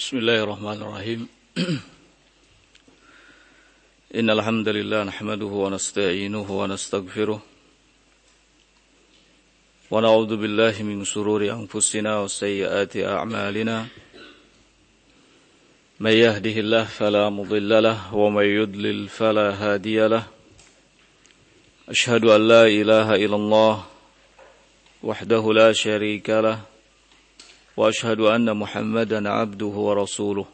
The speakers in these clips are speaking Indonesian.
Bismillahirrahmanirrahim. Innal hamdalillah nahmaduhu wa nasta'inuhu wa nastaghfiruh wa na'udzu billahi min shururi anfusina wa sayyiati a'malina. May yahdihillahu fala mudilla lahu wa may yudlil fala hadiya lahu. Ashhadu an la ilaha illallah wahdahu la syarika lahu wa ashhadu anna Muhammadan 'abduhu wa rasuluh.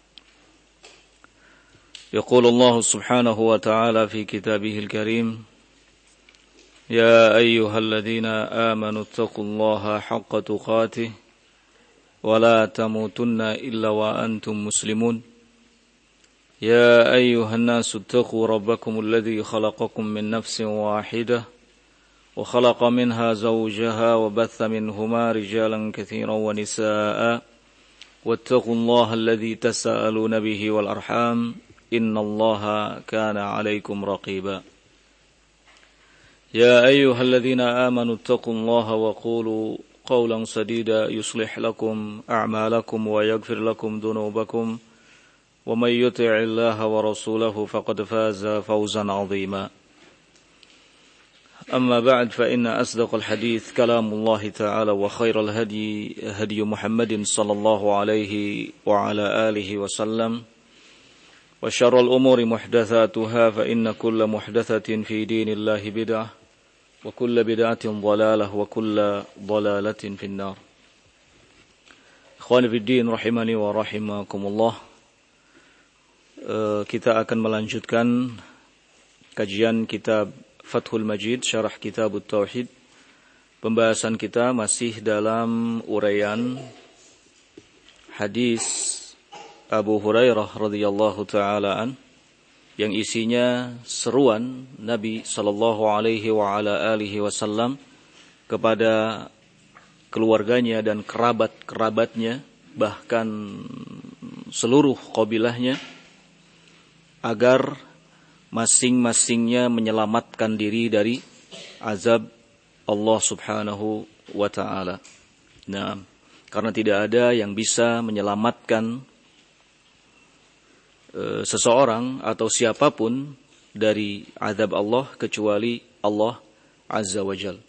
Yaqulu Allah subhanahu wa ta'ala fi kitabihil karim, ya ayyuhalladzina amanu taqullaha haqqa tuqatih wa la tamutunna illa wa antum muslimun. Ya ayyuhan nasu taqu rabbakum alladzi khalaqakum min nafsin wahidah وخلق منها زوجها وبث منهما رجالا كثيرا ونساء واتقوا الله الذي تساءلون به والأرحام إن الله كان عليكم رقيبا يا أيها الذين آمنوا اتقوا الله وقولوا قولا سديدا يصلح لكم أعمالكم ويغفر لكم ذنوبكم ومن يطع الله ورسوله فقد فاز فوزا عظيما أما بعد فإن أصدق الحديث كلام الله تعالى وخير الهدي هدي محمد صلى الله عليه وعلى آله وسلم وشر الأمور محدثاتها فإن كل محدثة في دين الله بدعة وكل بدعة ضلالة وكل ضلالة في النار. Ikhwani fi din rahimani wa rahimakumullah. Kita akan melanjutkan kajian kitab Fathul Majid, Syarah Kitab Tauhid. Pembahasan kita masih dalam uraian hadis Abu Hurairah radhiyallahu ta'ala an, yang isinya seruan Nabi sallallahu alaihi wa ala alihi wasallam kepada keluarganya dan kerabat-kerabatnya, bahkan seluruh qabilahnya, agar masing-masingnya menyelamatkan diri dari azab Allah subhanahu wa ta'ala. Nah, karena tidak ada yang bisa menyelamatkan seseorang atau siapapun dari azab Allah kecuali Allah azza wa jal.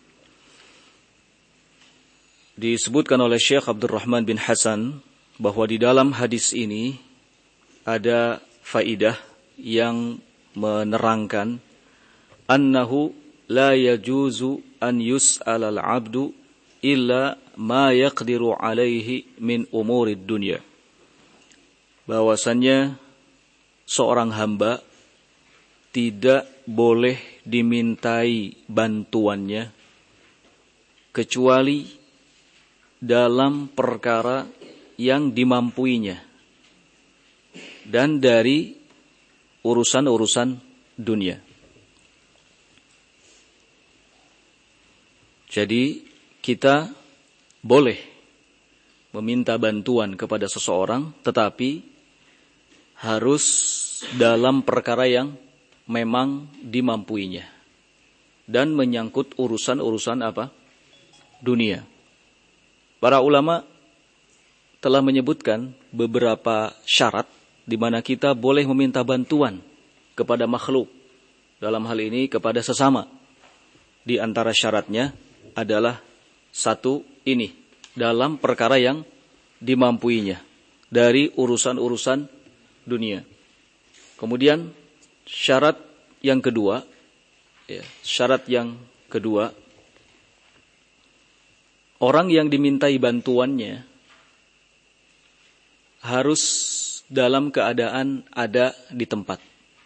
Disebutkan oleh Syekh Abdurrahman bin Hasan bahwa di dalam hadis ini ada faidah yang menerangkan annahu la yajuzu an yus'ala al-'abdu illa ma yaqdiru alaihi min umurid dunya. Bahwasannya seorang hamba tidak boleh dimintai bantuannya kecuali dalam perkara yang dimampuinya dan dari urusan-urusan dunia. Jadi kita boleh meminta bantuan kepada seseorang, tetapi harus dalam perkara yang memang dimampuinya dan menyangkut urusan-urusan apa? Dunia. Para ulama telah menyebutkan beberapa syarat di mana kita boleh meminta bantuan kepada makhluk, dalam hal ini kepada sesama. Di antara syaratnya adalah satu ini, dalam perkara yang dimampuinya dari urusan-urusan dunia. Kemudian syarat yang kedua, orang yang dimintai bantuannya harus dalam keadaan ada di tempat.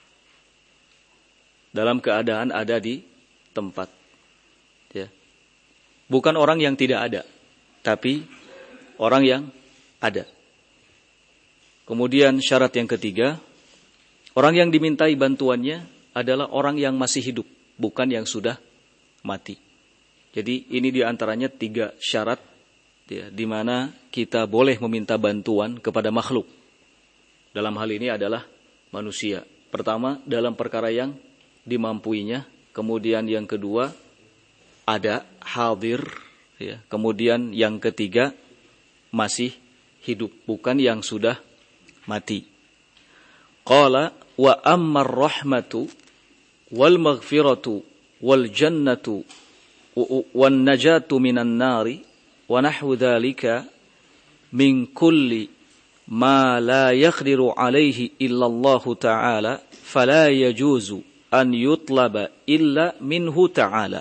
Dalam keadaan ada di tempat. Ya. Bukan orang yang tidak ada, tapi orang yang ada. Kemudian syarat yang ketiga, orang yang dimintai bantuannya adalah orang yang masih hidup, bukan yang sudah mati. Jadi ini diantaranya 3 syarat, ya, di mana kita boleh meminta bantuan kepada makhluk. Dalam hal ini adalah manusia. Pertama, dalam perkara yang dimampuinya. Kemudian yang kedua, ada, hadir. Ya. Kemudian yang ketiga, masih hidup, bukan yang sudah mati. Qala wa ammar rahmatu wal maghfiratu wal jannatu wan najatu minan nari wa nahwu dzalika min kulli ma la yaqdiru alaihi illa Allah ta'ala fala yajuzu an yutlaba illa minhu ta'ala.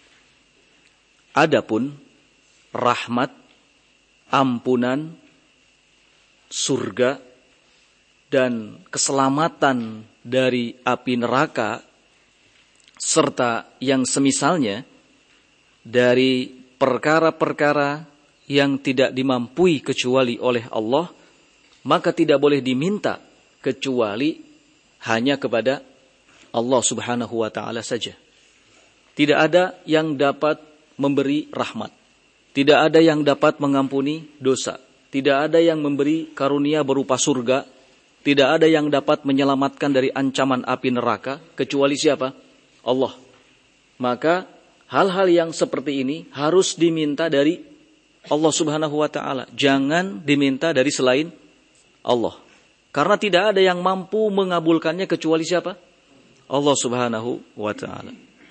Adapun rahmat, ampunan, surga dan keselamatan dari api neraka serta yang semisalnya dari perkara-perkara yang tidak dimampui kecuali oleh Allah, maka tidak boleh diminta kecuali hanya kepada Allah Subhanahu wa ta'ala saja. Tidak ada yang dapat memberi rahmat, tidak ada yang dapat mengampuni dosa, tidak ada yang memberi karunia berupa surga, tidak ada yang dapat menyelamatkan dari ancaman api neraka kecuali siapa? Allah. Maka hal-hal yang seperti ini harus diminta dari Allah Subhanahu wa ta'ala. Jangan diminta dari selain Allah. Karena tidak ada yang mampu mengabulkannya kecuali siapa? Allah Subhanahu wa ta'ala.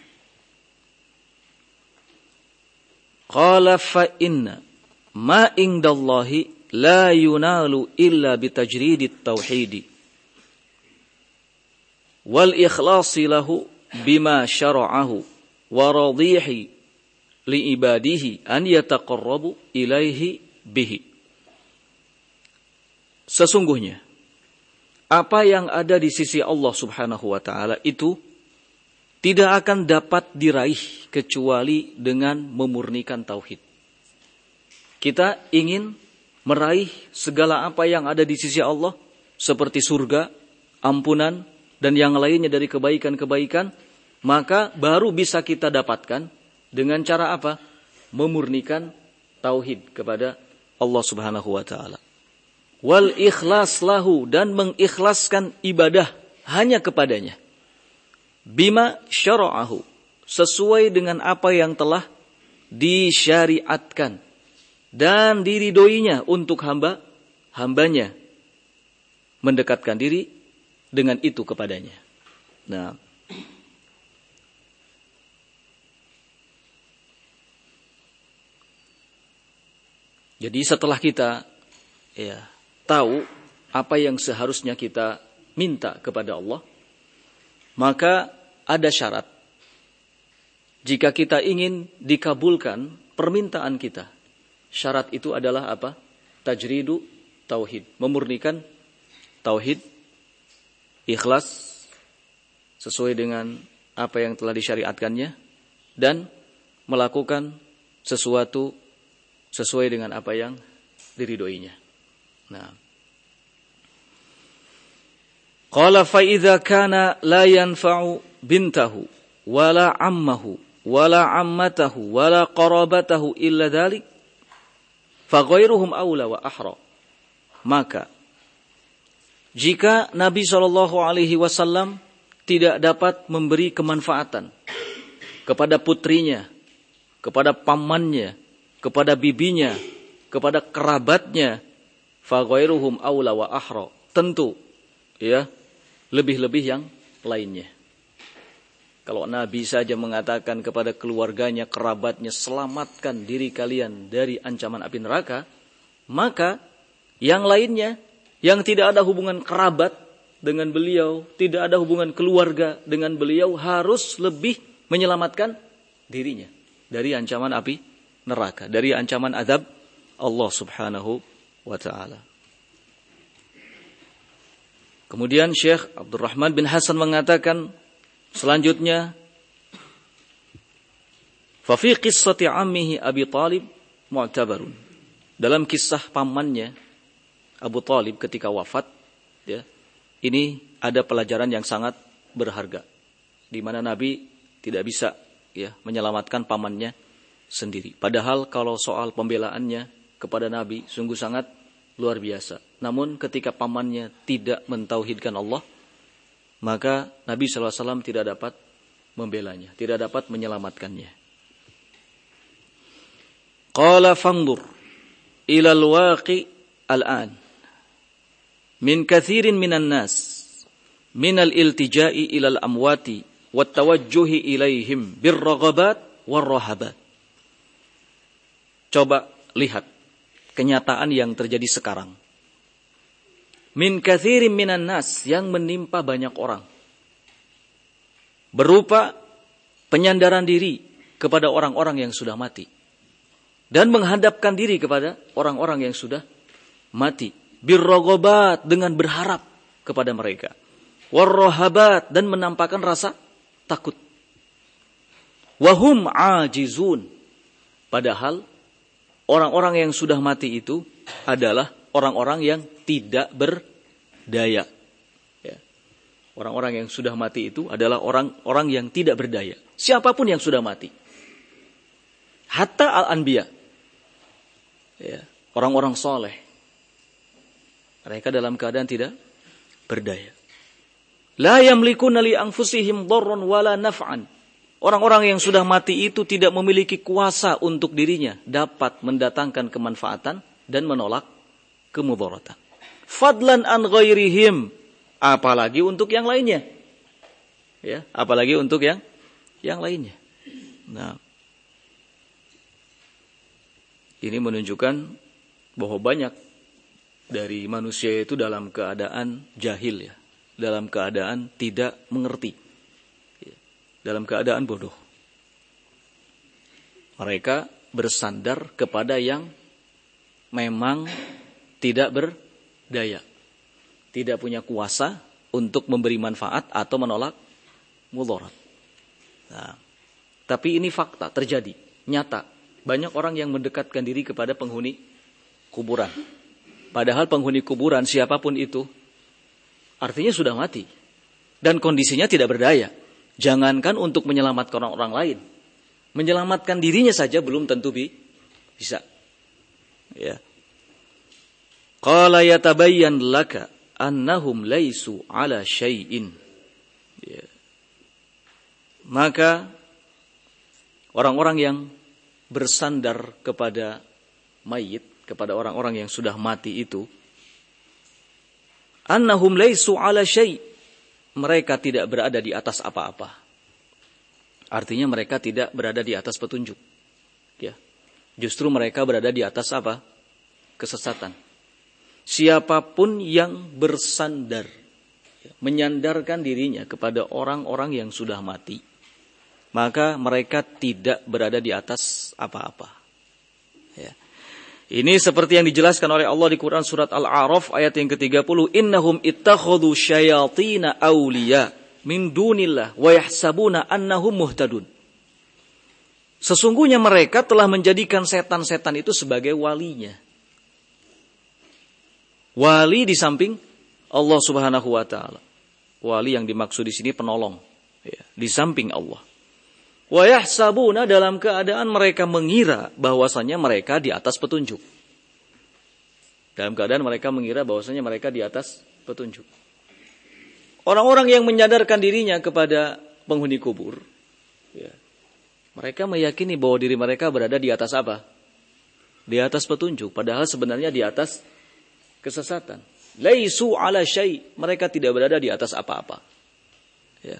Qala fa inna ma indallahi la yunalu illa bitajridit tauhidi wal ikhlasi lahu bima syara'ahu wa radihi li ibadihi an yataqarrabu ilaihi bihi. Sesungguhnya apa yang ada di sisi Allah Subhanahu wa ta'ala itu tidak akan dapat diraih kecuali dengan memurnikan tauhid. Kita ingin meraih segala apa yang ada di sisi Allah seperti surga, ampunan dan yang lainnya dari kebaikan-kebaikan, maka baru bisa kita dapatkan dengan cara apa? Memurnikan tauhid kepada Allah Subhanahu wa ta'ala. Wal ikhlas lahu, dan mengikhlaskan ibadah hanya kepadanya. Bima syara'ahu, sesuai dengan apa yang telah disyariatkan dan diridhoinya untuk hambanya mendekatkan diri dengan itu kepadanya. Nah, jadi setelah kita tahu apa yang seharusnya kita minta kepada Allah, maka ada syarat. Jika kita ingin dikabulkan permintaan kita, syarat itu adalah apa? Tajridu tauhid, memurnikan tauhid, ikhlas sesuai dengan apa yang telah disyariatkannya, dan melakukan sesuatu sesuai dengan apa yang diridhoinya. Nah, qala fa idza kana la yanfa'u bintahu wala ammahu wala ammatahu wala qarabatahu illa dhalik fa ghairuhum aula wa ahra. Maka jika Nabi SAW tidak dapat memberi kemanfaatan kepada putrinya, kepada pamannya, kepada bibinya, kepada kerabatnya, fa ghairuhum aula wa ahra, tentu lebih-lebih yang lainnya. Kalau Nabi saja mengatakan kepada keluarganya, kerabatnya, selamatkan diri kalian dari ancaman api neraka, maka yang lainnya yang tidak ada hubungan kerabat dengan beliau, tidak ada hubungan keluarga dengan beliau, harus lebih menyelamatkan dirinya dari ancaman api neraka, dari ancaman azab Allah Subhanahu wa ta'ala. Kemudian Syekh Abdurrahman bin Hasan mengatakan selanjutnya, fa fi qissati ammihi Abi Talib mu'tabarun. Dalam kisah pamannya Abu Talib ketika wafat, ini ada pelajaran yang sangat berharga, di mana Nabi tidak bisa menyelamatkan pamannya sendiri. Padahal kalau soal pembelaannya kepada Nabi sungguh sangat luar biasa. Namun ketika pamannya tidak mentauhidkan Allah, maka Nabi SAW tidak dapat membelanya, tidak dapat menyelamatkannya. Qala fandur ilal waqi al-an min kathirin minan nas minal iltija'i ilal amwati wat tawajjuhi ilaihim birraghabat warrahabat. Coba lihat kenyataan yang terjadi sekarang. Min kathirin minan nas, yang menimpa banyak orang, berupa penyandaran diri kepada orang-orang yang sudah mati dan menghadapkan diri kepada orang-orang yang sudah mati, birraghabat, dengan berharap kepada mereka, warrahabat, dan menampakkan rasa takut, wahum ajizun, padahal orang-orang yang sudah mati itu adalah orang-orang yang tidak berdaya. Ya. Orang-orang yang sudah mati itu adalah orang-orang yang tidak berdaya. Siapapun yang sudah mati. Hatta al-anbiya. Ya. Orang-orang soleh. Mereka dalam keadaan tidak berdaya. La yamlikuna li anfusihim dharran wala naf'an. Orang-orang yang sudah mati itu tidak memiliki kuasa untuk dirinya dapat mendatangkan kemanfaatan dan menolak kemudaratan. Fadlan an ghairihim, apalagi untuk yang lainnya. Ya, apalagi untuk yang lainnya. Nah, ini menunjukkan bahwa banyak dari manusia itu dalam keadaan jahil, ya, dalam keadaan tidak mengerti, dalam keadaan bodoh. Mereka bersandar kepada yang memang tidak berdaya, tidak punya kuasa untuk memberi manfaat atau menolak mudarat. Nah, tapi ini fakta, terjadi, nyata. Banyak orang yang mendekatkan diri kepada penghuni kuburan. Padahal penghuni kuburan siapapun itu, artinya sudah mati. Dan kondisinya tidak berdaya. Jangankan untuk menyelamatkan orang lain. Menyelamatkan dirinya saja belum tentu bisa. Ya. Qala yatabayyan laka annahum laisu ala syai'in. Ya. Maka orang-orang yang bersandar kepada mayit, kepada orang-orang yang sudah mati itu, annahum laisu ala syai', mereka tidak berada di atas apa-apa. Artinya mereka tidak berada di atas petunjuk. Ya. Justru mereka berada di atas apa? Kesesatan. Siapapun yang bersandar, menyandarkan dirinya kepada orang-orang yang sudah mati, maka mereka tidak berada di atas apa-apa. Ya. Ini seperti yang dijelaskan oleh Allah di Quran surat Al-A'raf ayat yang ke-30. Innahum ittakhadhu syayatina awliya min dunillah wa yahsabuna annahum muhtadun. Sesungguhnya mereka telah menjadikan setan-setan itu sebagai walinya. Wali di samping Allah Subhanahu wa taala. Wali yang dimaksud di sini penolong, ya, di samping Allah. Wa yahsabuna, dalam keadaan mereka mengira bahwasanya mereka di atas petunjuk. Dalam keadaan mereka mengira bahwasanya mereka di atas petunjuk. Orang-orang yang menyadarkan dirinya kepada penghuni kubur, ya, mereka meyakini bahwa diri mereka berada di atas apa? Di atas petunjuk, padahal sebenarnya di atas kesesatan. Laisu ala syai', mereka tidak berada di atas apa-apa. Ya.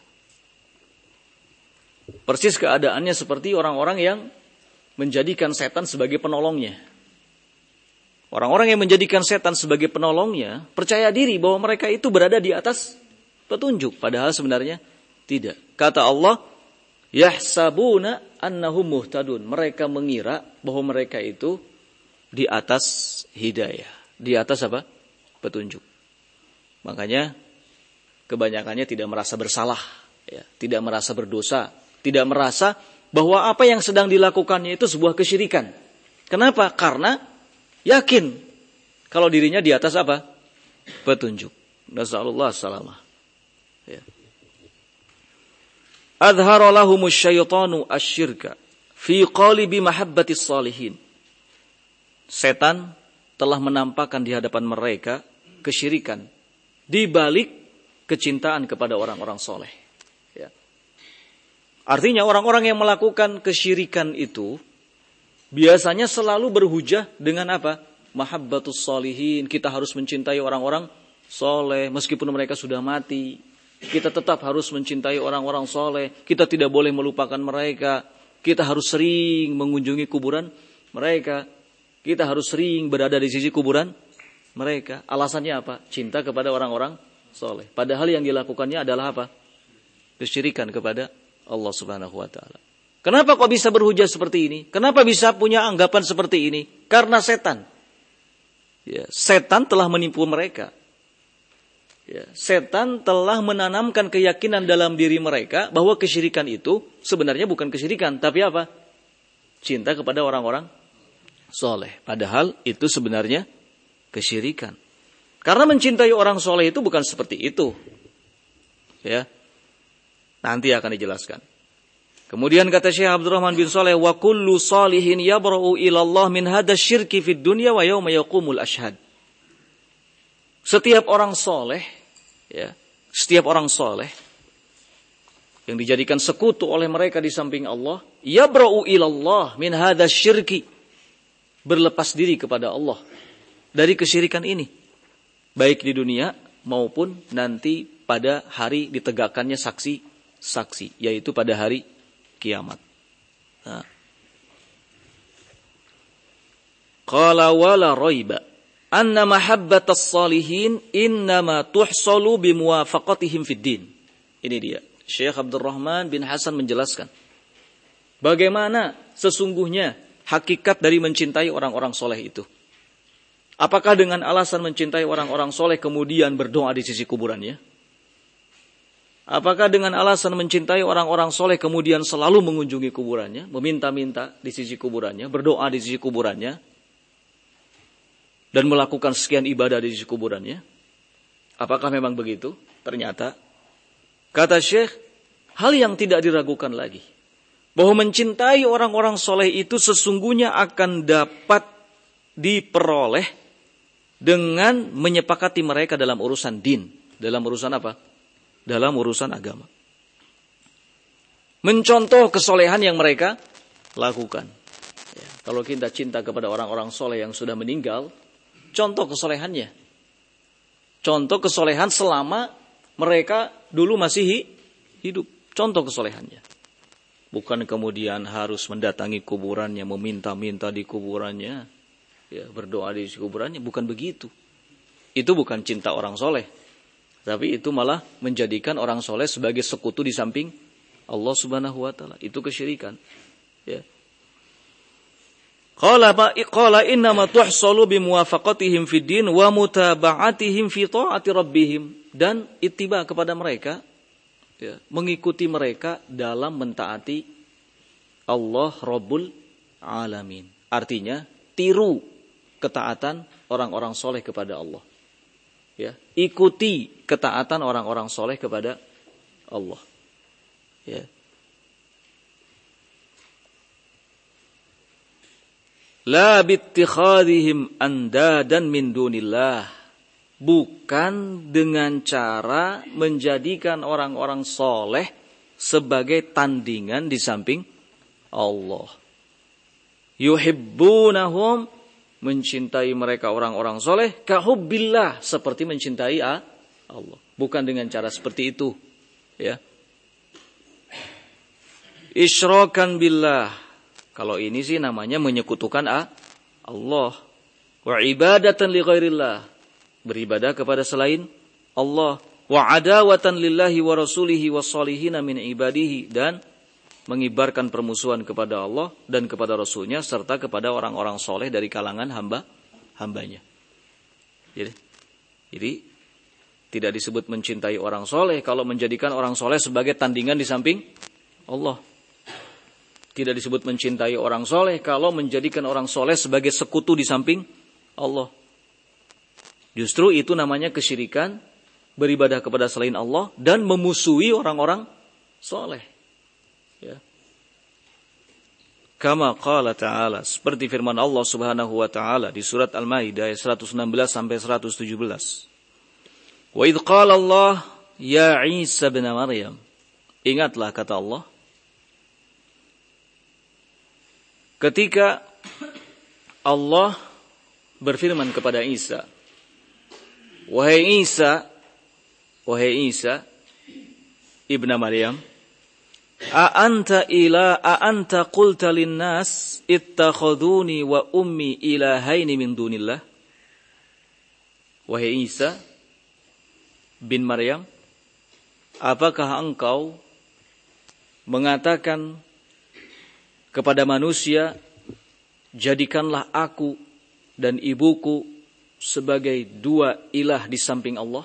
Persis keadaannya seperti orang-orang yang menjadikan setan sebagai penolongnya. Orang-orang yang menjadikan setan sebagai penolongnya percaya diri bahwa mereka itu berada di atas petunjuk, padahal sebenarnya tidak. Kata Allah, yahsabuna annahum muhtadun. Mereka mengira bahwa mereka itu di atas hidayah, di atas apa? Petunjuk. Makanya kebanyakannya tidak merasa bersalah, ya, tidak merasa berdosa, tidak merasa bahwa apa yang sedang dilakukannya itu sebuah kesyirikan. Kenapa? Karena yakin kalau dirinya di atas apa? Petunjuk. Nasallallahu salamah. Ya. Adhara lahumus syaitanu asyirka fi qalibi mahabbatis salihin. Setan telah menampakkan di hadapan mereka kesyirikan di balik kecintaan kepada orang-orang soleh. Ya. Artinya orang-orang yang melakukan kesyirikan itu biasanya selalu berhujah dengan apa? mahabbatus sholihin, kita harus mencintai orang-orang soleh meskipun mereka sudah mati. Kita tetap harus mencintai orang-orang soleh. Kita tidak boleh melupakan mereka. Kita harus sering mengunjungi kuburan mereka. Kita harus sering berada di sisi kuburan mereka. Alasannya apa? Cinta kepada orang-orang soleh. Padahal yang dilakukannya adalah apa? Kesyirikan kepada Allah Subhanahu wa ta'ala. Kenapa kok bisa berhujah seperti ini? Kenapa bisa punya anggapan seperti ini? Karena setan. Ya, setan telah menipu mereka. Ya, setan telah menanamkan keyakinan dalam diri mereka bahwa kesyirikan itu sebenarnya bukan kesyirikan, tapi apa? Cinta kepada orang-orang soleh. Padahal itu sebenarnya kesyirikan. Karena mencintai orang soleh itu bukan seperti itu. Ya, nanti akan dijelaskan. Kemudian kata Syekh Abdurrahman bin Saleh, wa kullu salihin yabra'u ilallah min hadha syirki fid dunya wa yawma yaqumul ashhad. Setiap orang soleh, ya, setiap orang soleh yang dijadikan sekutu oleh mereka di samping Allah, yabra'u ilallah min hadha syirki, berlepas diri kepada Allah dari kesyirikan ini, baik di dunia maupun nanti pada hari ditegakkannya saksi, yaitu pada hari kiamat. Nah. Qala wala raiba anna mahabbatas salihin innama tuhsalu bimuwafaqatihim fid din. Ini dia. Syekh Abdurrahman bin Hasan menjelaskan bagaimana sesungguhnya hakikat dari mencintai orang-orang soleh itu. Apakah dengan alasan mencintai orang-orang soleh kemudian berdoa di sisi kuburannya? Apakah dengan alasan mencintai orang-orang soleh kemudian selalu mengunjungi kuburannya, meminta-minta di sisi kuburannya, berdoa di sisi kuburannya, dan melakukan sekian ibadah di sisi kuburannya? Apakah memang begitu? Ternyata, kata Syekh, hal yang tidak diragukan lagi, bahwa mencintai orang-orang soleh itu sesungguhnya akan dapat diperoleh dengan menyepakati mereka dalam urusan din. Dalam urusan apa? Dalam urusan agama. Mencontoh kesolehan yang mereka lakukan. Ya, kalau kita cinta kepada orang-orang soleh yang sudah meninggal, contoh kesolehannya. Contoh kesolehan selama mereka dulu masih hidup. Contoh kesolehannya. Bukan kemudian harus mendatangi kuburannya, meminta-minta di kuburannya, ya, berdoa di kuburannya. Bukan begitu. Itu bukan cinta orang soleh. Tapi itu malah menjadikan orang soleh sebagai sekutu di samping Allah Subhanahu wa ta'ala. Itu kesyirikan. Ya. Qala innama tuhsalu bimuwafaqatihim fid din wa mutaba'atihim fi ta'ati rabbihim. Dan ittiba kepada mereka, ya, mengikuti mereka dalam mentaati Allah Rabbul Alamin. Artinya tiru ketaatan orang-orang soleh kepada Allah. Ya, ikuti ketaatan orang-orang soleh kepada Allah. Ya. La bittikhadihim andadan min dunillah. Bukan dengan cara menjadikan orang-orang soleh sebagai tandingan di samping Allah. Yuhibbunahum, mencintai mereka orang-orang soleh, kahubbillah, seperti mencintai Allah. Bukan dengan cara seperti itu. Ya. Isyrakan billah. Kalau ini sih namanya menyekutukan Allah. Wa ibadatan li ghairillah. Beribadah kepada selain Allah. Wa adawatan lillahi wa rasulihi wa salihina min ibadihi. Dan mengibarkan permusuhan kepada Allah dan kepada Rasulnya serta kepada orang-orang soleh dari kalangan hambanya. Jadi tidak disebut mencintai orang soleh kalau menjadikan orang soleh sebagai tandingan di samping Allah. Tidak disebut mencintai orang soleh kalau menjadikan orang soleh sebagai sekutu di samping Allah. Justru itu namanya kesyirikan, beribadah kepada selain Allah dan memusuhi orang-orang soleh. Ya. Kama qala ta'ala, seperti firman Allah Subhanahu wa ta'ala di surat Al-Maidah ayat 116 sampai 117. Wa idh qala Allah ya Isa bin Maryam. Ingatlah kata Allah, ketika Allah berfirman kepada Isa, Wahai Isa ibna Maryam, a anta qulta linnas ittakhaduni wa ummi ilahaini min dunillah. Wahai Isa bin Maryam, apakah engkau mengatakan kepada manusia, jadikanlah aku dan ibuku sebagai dua ilah di samping Allah?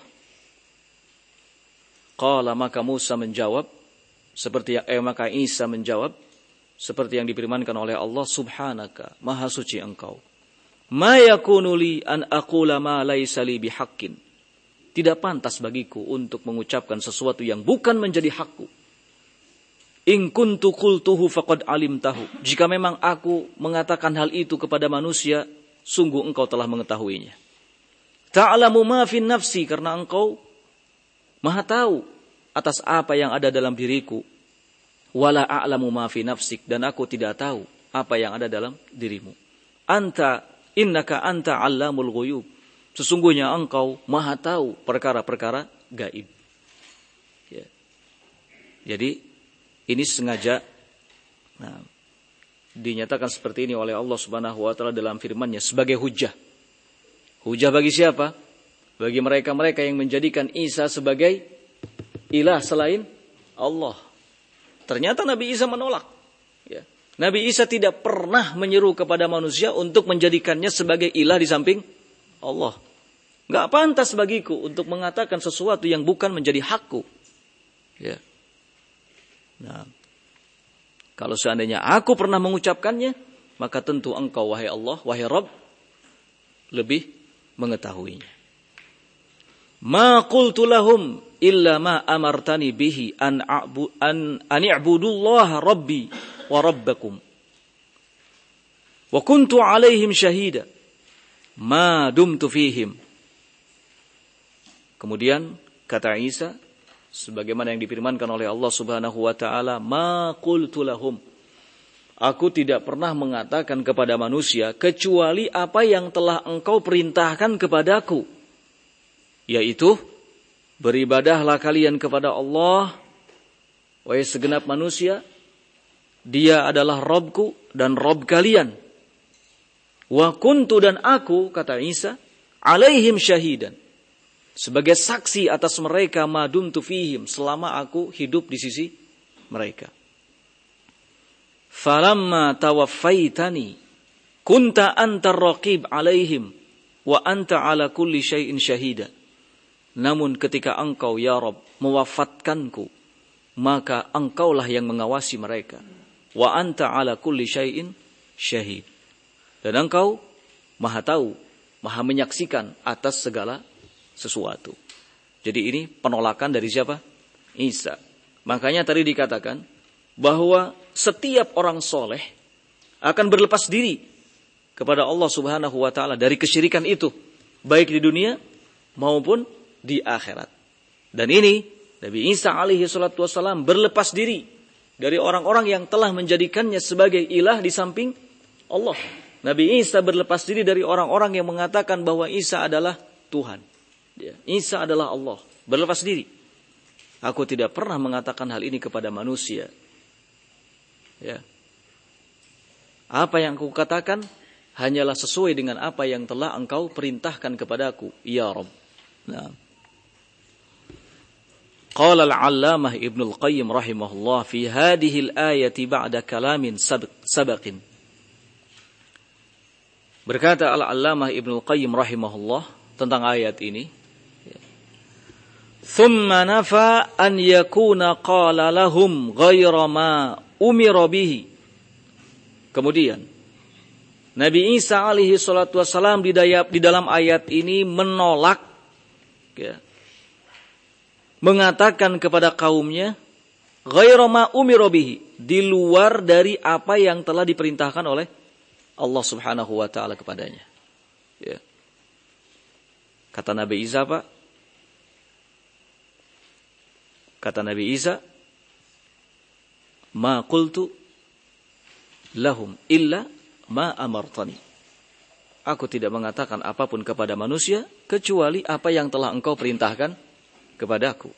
Qala, maka Musa menjawab, maka Isa menjawab seperti yang difirmankan oleh Allah, Subhanaka, maha suci engkau. Ma yakunu li an aqula ma laysa li bihaqqin. Tidak pantas bagiku untuk mengucapkan sesuatu yang bukan menjadi hakku. In kuntu qultuhu faqad alimtahu. Jika memang aku mengatakan hal itu kepada manusia, sungguh engkau telah mengetahuinya. Ta'lamu ma fi nafsi, karena engkau maha tahu atas apa yang ada dalam diriku. Wala a'lamu ma fi nafsik, dan aku tidak tahu apa yang ada dalam dirimu. Innaka anta 'allamul ghuyub. Sesungguhnya engkau maha tahu perkara-perkara gaib. Ya. Jadi ini sengaja dinyatakan seperti ini oleh Allah Subhanahu wa taala dalam firman-Nya sebagai hujjah. Hujjah bagi siapa? Bagi mereka-mereka yang menjadikan Isa sebagai ilah selain Allah. Ternyata Nabi Isa menolak. Ya. Nabi Isa tidak pernah menyeru kepada manusia untuk menjadikannya sebagai ilah di samping Allah. Enggak pantas bagiku untuk mengatakan sesuatu yang bukan menjadi hakku. Ya. Nah, kalau seandainya aku pernah mengucapkannya, maka tentu engkau, wahai Allah, wahai Rabb, lebih mengetahuinya. Ma qultu lahum illa ma amartani bihi an i'budullaha rabbi wa rabbakum. Wa kuntu alaihim syahida ma dumtu fihim. Kemudian kata Isa, sebagaimana yang difirmankan oleh Allah Subhanahu wa taala, ma qultu lahum. Aku tidak pernah mengatakan kepada manusia kecuali apa yang telah engkau perintahkan kepadaku, yaitu beribadahlah kalian kepada Allah, wahai segenap manusia, Dia adalah Rabbku dan Rabb kalian. Wa kuntu, dan aku, kata Isa, alaihim syahidan, sebagai saksi atas mereka, madumtu fihim, selama aku hidup di sisi mereka. Falamma tawaffaitani kunta antar raqib alaihim wa anta ala kulli syai'in syahida. Namun ketika engkau ya Rabb mewafatkanku, maka engkaulah yang mengawasi mereka. Wa anta ala kulli syai'in syahid. Dan engkau maha tahu, maha menyaksikan atas segala sesuatu. Jadi ini penolakan dari siapa? Isa. Makanya tadi dikatakan bahwa setiap orang soleh akan berlepas diri kepada Allah Subhanahu wa taala dari kesyirikan itu, baik di dunia maupun di akhirat. Dan ini Nabi Isa alaihi salatu wassalam berlepas diri dari orang-orang yang telah menjadikannya sebagai ilah di samping Allah. Nabi Isa berlepas diri dari orang-orang yang mengatakan bahwa Isa adalah Tuhan. Isa adalah Allah. Berlepas diri. Aku tidak pernah mengatakan hal ini kepada manusia. Ya. Apa yang aku katakan hanyalah sesuai dengan apa yang telah engkau perintahkan kepadaku, ya Rabb. Nah. Qala al-allamah Ibnu al-Qayyim rahimahullah fi hadhihi al-ayati ba'da kalamin sabaqin. Berkata al-allamah Ibnu al-Qayyim rahimahullah tentang ayat ini, thumma nafa an yakuna qala lahum ghayra ma umira bihi. Kemudian Nabi Isa alaihi salatu wassalam di dalam ayat ini menolak, ya, mengatakan kepada kaumnya ghayra ma umira bihi, di luar dari apa yang telah diperintahkan oleh Allah Subhanahu wa taala kepadanya. Ya. Kata Nabi Isa apa? Kata Nabi Isa, ma qultu lahum illa ma amartani. aku tidak mengatakan apapun kepada manusia kecuali apa yang telah engkau perintahkan kepadaku.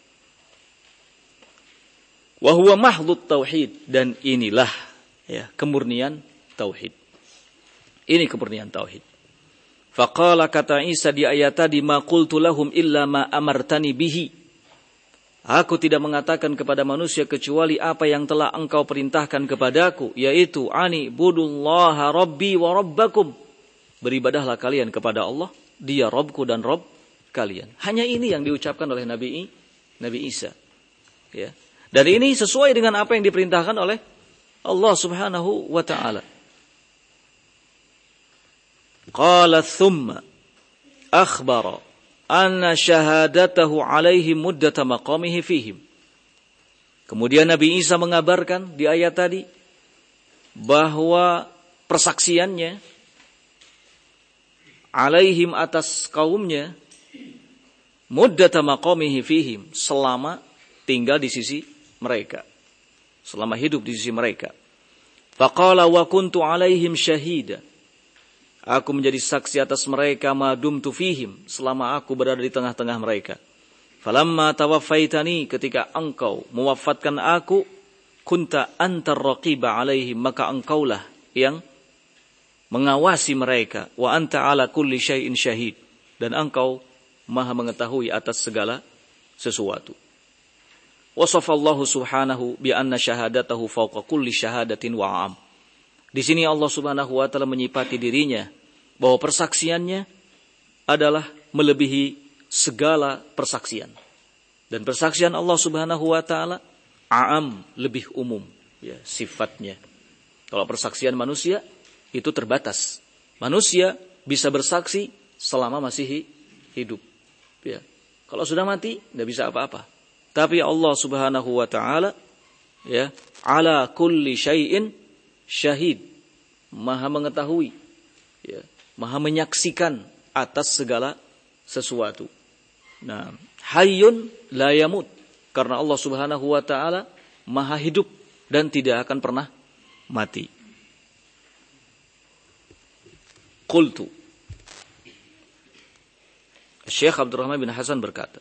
Wa huwa mahdhut tauhid, dan inilah kemurnian tauhid. Ini kemurnian tauhid. Faqala, kata Isa di ayat tadi, ma qultu lahum illa ma amartani bihi. Aku tidak mengatakan kepada manusia kecuali apa yang telah engkau perintahkan kepadaku, yaitu ani budullaha rabbi wa rabbakum. Beribadahlah kalian kepada Allah, Dia Rabbku dan Rabb kalian. Hanya ini yang diucapkan oleh Nabi Isa. Ya. Dan ini sesuai dengan apa yang diperintahkan oleh Allah Subhanahu wa ta'ala. Qala thumma akhbara anna syahadatahu alaihi muddata maqamihi fihim. Kemudian Nabi Isa mengabarkan di ayat tadi bahwa persaksiannya alaihim, atas kaumnya, muddata maqamihi fihim, selama tinggal di sisi mereka, selama hidup di sisi mereka. Faqala wa kuntu alaihim syahida. Aku menjadi saksi atas mereka ma dumtu fihim, selama aku berada di tengah-tengah mereka. Falamma tawaffaitani, ketika engkau mewafatkan aku, kunta antar raqiba alaihim, maka engkaulah yang mengawasi mereka. Wa anta ala kulli syai'in syahid, dan engkau maha mengetahui atas segala sesuatu. Wasafallahu subhanahu bi anna syahadatahu fawqa kulli syahadatin wa am. Di sini Allah Subhanahu wa taala menyifati dirinya bahwa persaksiannya adalah melebihi segala persaksian. Dan persaksian Allah Subhanahu wa taala am, lebih umum ya sifatnya. Kalau persaksian manusia itu terbatas. Manusia bisa bersaksi selama masih hidup. Ya. Kalau sudah mati tidak bisa apa-apa. Tapi Allah Subhanahu wa taala ya, ala kulli syai'in syahid, maha mengetahui, ya, maha menyaksikan atas segala sesuatu. Nah, hayyun la yamut, karena Allah Subhanahu wa taala maha hidup dan tidak akan pernah mati. Qultu, Syekh Abdurrahman bin Hasan berkata,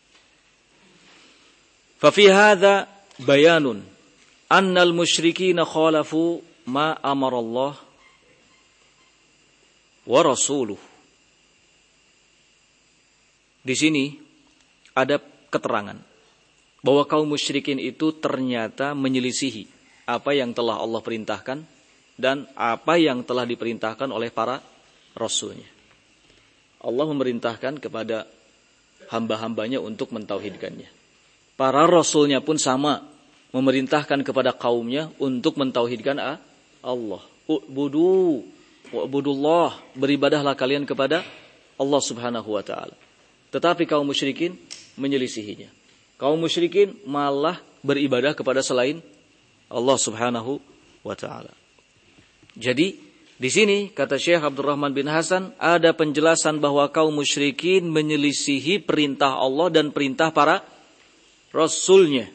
ففي هذا بيان أن المشركين خالفوا ما أمر الله ورسوله. Di sini ada keterangan bahwa kaum musyrikin itu ternyata menyelisihi apa yang telah Allah perintahkan dan apa yang telah diperintahkan oleh para rasulnya. Allah memerintahkan kepada hamba-hambanya untuk mentauhidkannya. Para rasulnya pun sama, memerintahkan kepada kaumnya untuk mentauhidkan Allah. Wa'budullah, beribadahlah kalian kepada Allah Subhanahu wa taala. Tetapi kaum musyrikin menyelisihinya. Kaum musyrikin malah beribadah kepada selain Allah Subhanahu wa taala. Jadi di sini kata Syekh Abdurrahman bin Hasan ada penjelasan bahwa kaum musyrikin menyelisihi perintah Allah dan perintah para rasulnya.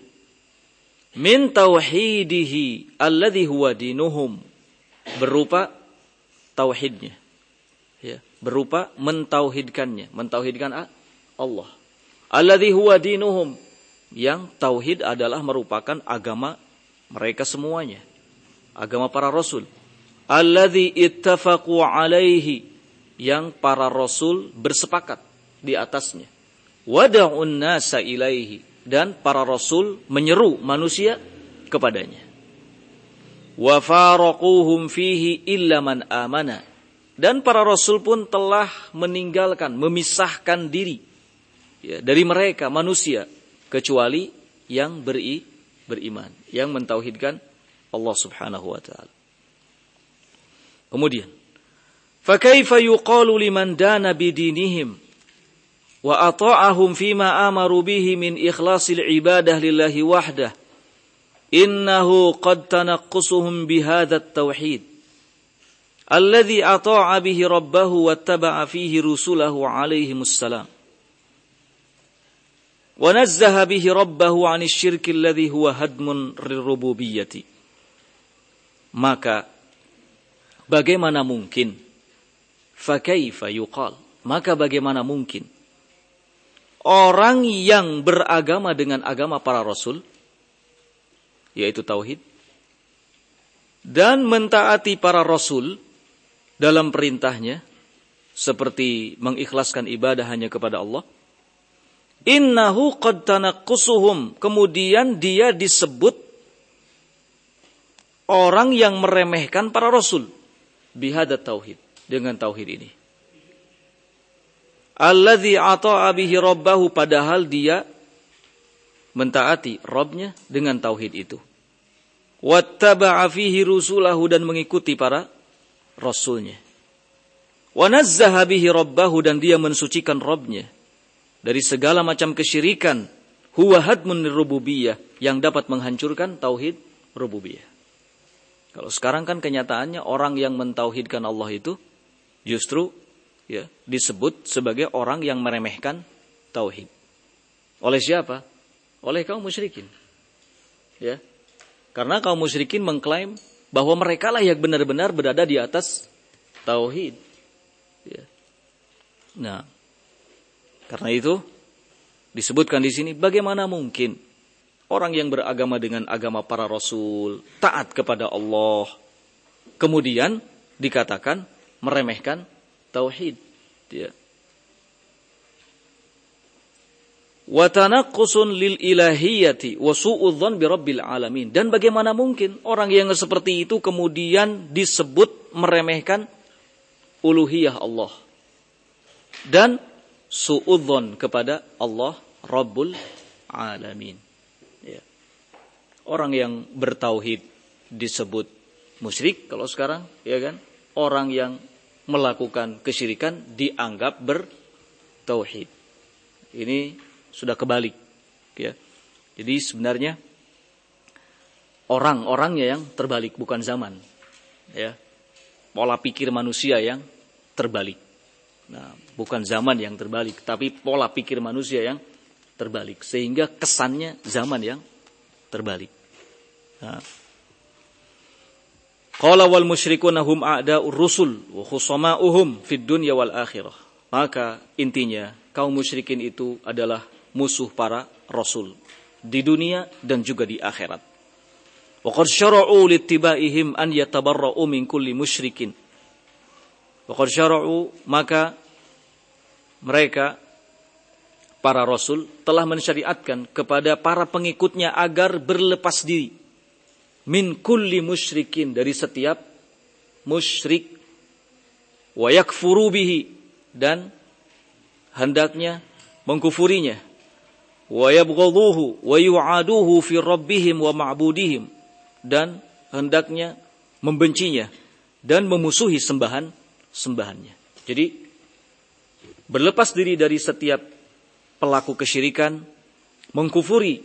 Min tauhidihi alladhi huwa dinuhum, berupa tauhidnya, ya, berupa mentauhidkannya, mentauhidkan Allah. Alladhi huwa dinuhum, yang tauhid adalah merupakan agama mereka semuanya, agama para rasul. Alladhi ittafaqu alaihi, yang para rasul bersepakat di atasnya. Wada'un nasa ilaihi, dan para rasul menyeru manusia kepadanya. Wa faraquhum fihi illa man amana, dan para rasul pun telah meninggalkan, memisahkan diri ya, dari mereka manusia kecuali yang beriman, yang mentauhidkan Allah Subhanahu wa taala. Kemudian, fa kaifa yuqalu liman dana bidinihim wa ata'ahum fima amaru bihi min ikhlasil ibadah lillahi wahdah, innahu qad tanaqqusuhum bihadzat tauhid alladhi ata'a bihi rabbahu wattaba'a fihi rusulahu alaihimus salam wa nazzaha bihi rabbahu 'anil syirki alladhi huwa hadmun lirububiyyati. Maka bagaimana mungkin fakaifa yuqal, maka bagaimana mungkin orang yang beragama dengan agama para rasul, yaitu tauhid, dan mentaati para rasul dalam perintahnya, seperti mengikhlaskan ibadah hanya kepada Allah, innahu qad tanaqqusuhum, kemudian dia disebut orang yang meremehkan para rasul bihadat tauhid, dengan tauhid ini. Alladzi ata'a bihi rabbahu, padahal dia mentaati Rabbnya dengan tauhid itu. Wattaba'a fihi rusulahu, dan mengikuti para rasulnya. Wa nazzaha bihi rabbahu, dan dia mensucikan Rabbnya dari segala macam kesyirikan. Huwa hadmun rububiyah, yang dapat menghancurkan tauhid rububiyah. Kalau sekarang kan kenyataannya orang yang mentauhidkan Allah itu justru disebut sebagai orang yang meremehkan tauhid. Oleh siapa? Oleh kaum musyrikin. Ya. Karena kaum musyrikin mengklaim bahwa mereka lah yang benar-benar berada di atas tauhid. Ya. Nah, karena itu disebutkan di sini, bagaimana mungkin orang yang beragama dengan agama para rasul, taat kepada Allah, kemudian dikatakan meremehkan tauhid. Ya. Wa tanaqqusun lil ilahiyati wa su'udzan bi rabbil alamin. Dan bagaimana mungkin orang yang seperti itu kemudian disebut meremehkan uluhiyah Allah dan su'udzan kepada Allah Rabbul Alamin. Ya. Orang yang bertauhid disebut musyrik kalau sekarang, ya kan? Orang yang melakukan kesyirikan dianggap bertauhid. Ini sudah kebalik, ya. Jadi sebenarnya orang-orangnya yang terbalik, bukan zaman, ya. Pola pikir manusia yang terbalik. Nah, bukan zaman yang terbalik, tapi pola pikir manusia yang terbalik, sehingga kesannya zaman yang terbalik. Nah. Qala wal musyrikuna hum a'da'ur rusul wa khusama'uhum fid dunya wal akhirah. Maka intinya kaum musyrikin itu adalah musuh para rasul di dunia dan juga di akhirat. Wa qad syara'u littibaihim an yatabarra'u min kulli musyrikin. Wa qad syara'u, maka mereka para rasul telah mensyariatkan kepada para pengikutnya agar berlepas diri min kulli musyrikin, dari setiap musyrik, wa yakfuru bihi, dan hendaknya mengkufurinya, wa yabghaduhu wa yu'aduhu fi rabbihim wa ma'budihim, dan hendaknya membencinya dan memusuhi sembahannya. Jadi berlepas diri dari setiap pelaku kesyirikan, mengkufuri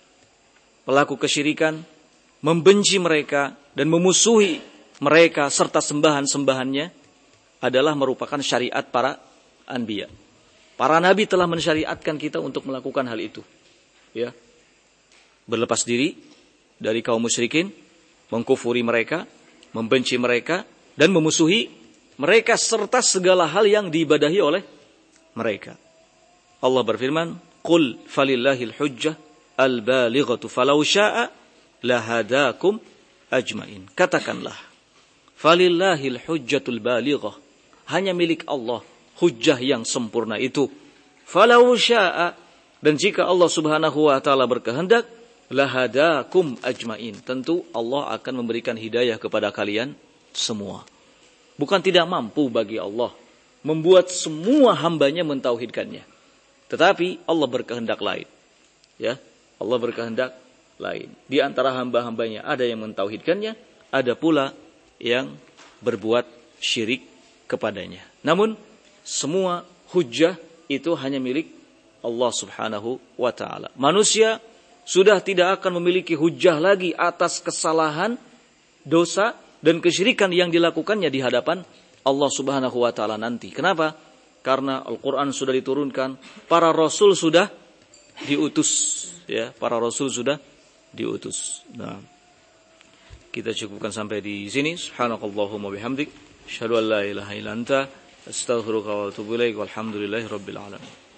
pelaku kesyirikan, membenci mereka dan memusuhi mereka serta sembahan-sembahannya adalah merupakan syariat para anbiya. Para nabi telah mensyariatkan kita untuk melakukan hal itu. Ya. Berlepas diri dari kaum musyrikin, mengkufuri mereka, membenci mereka dan memusuhi mereka serta segala hal yang diibadahi oleh mereka. Allah berfirman, "Qul falillahil hujjah al-balighatu falau syaa lahadakum ajmain." Katakanlah, falillahil hujjatul balighah, hanya milik Allah hujjah yang sempurna itu. Falau syaa, dan jika Allah Subhanahu wa taala berkehendak, lahadakum ajmain, tentu Allah akan memberikan hidayah kepada kalian semua. Bukan tidak mampu bagi Allah membuat semua hambanya mentauhidkannya, tetapi Allah berkehendak lain. Ya, Allah berkehendak lain. Di antara hamba-hambanya ada yang mentauhidkannya, ada pula yang berbuat syirik kepadanya. Namun semua hujjah itu hanya milik Allah Subhanahu wa taala. Manusia sudah tidak akan memiliki hujjah lagi atas kesalahan, dosa dan kesyirikan yang dilakukannya di hadapan Allah Subhanahu wa taala nanti. Kenapa? Karena Al-Qur'an sudah diturunkan, para rasul sudah diutus, ya, para rasul sudah diutus. Nah, kita cukupkan sampai di sini. Subhanakallahumma bihamdik, asyhadu an la ilaha illa anta, Astaghfiruka wa atubu ilaik. Walhamdulillahi rabbil alamin.